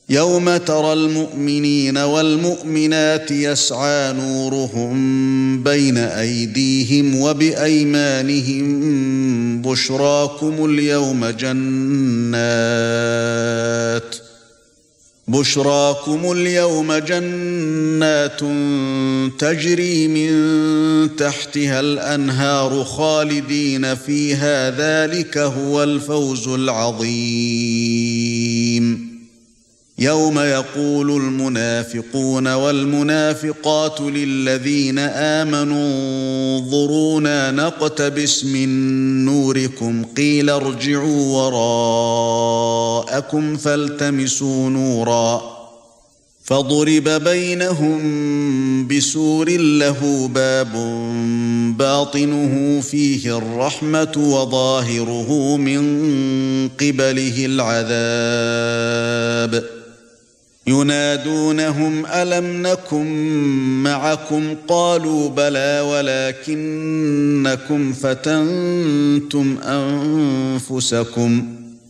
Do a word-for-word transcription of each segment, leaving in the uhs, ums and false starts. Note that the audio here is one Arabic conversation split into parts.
يوم ترى المؤمنين والمؤمنات يسعى نورهم بين أيديهم وبأيمانهم بشراكم اليوم جنات بشراكم اليوم جنات تجري من تحتها الأنهار خالدين فيها ذلك هو الفوز العظيم يوم يقول المنافقون والمنافقات للذين آمنوا انظرونا نقتبس من نوركم قيل ارجعوا وراءكم فالتمسوا نورا فضرب بينهم بسور له باب باطنه فيه الرحمة وظاهره من قبله العذاب ينادونهم ألم نكن معكم قالوا بلى ولكنكم فتنتم أنفسكم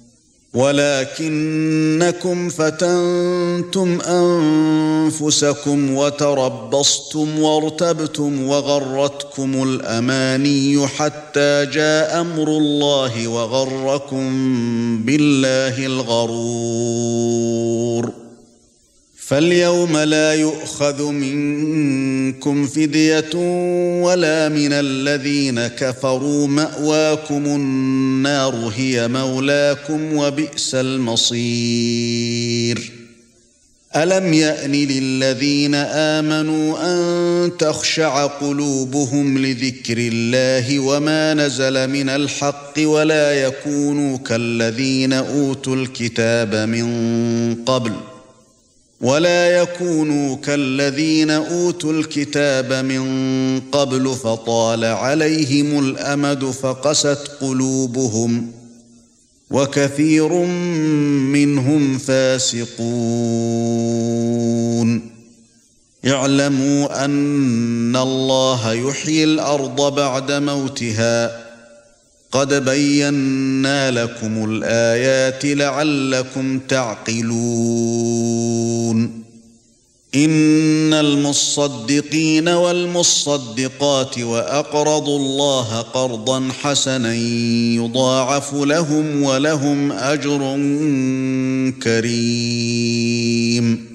ولكنكم فتنتم أنفسكم وتربصتم وارتبتم وغرتكم الأماني حتى جاء أمر الله وغركم بالله الغرور فاليوم لا يؤخذ منكم فدية ولا من الذين كفروا مأواكم النار هي مولاكم وبئس المصير ألم يأن للذين آمنوا أن تخشع قلوبهم لذكر الله وما نزل من الحق ولا يكونوا كالذين أوتوا الكتاب من قبل ولا يكونوا كالذين أوتوا الكتاب من قبل فطال عليهم الأمد فقست قلوبهم وكثير منهم فاسقون اعلموا أن الله يحيي الأرض بعد موتها قد بينا لكم الآيات لعلكم تعقلون إن المصدقين والمصدقات وأقرضوا الله قرضا حسنا يضاعف لهم ولهم أجر كريم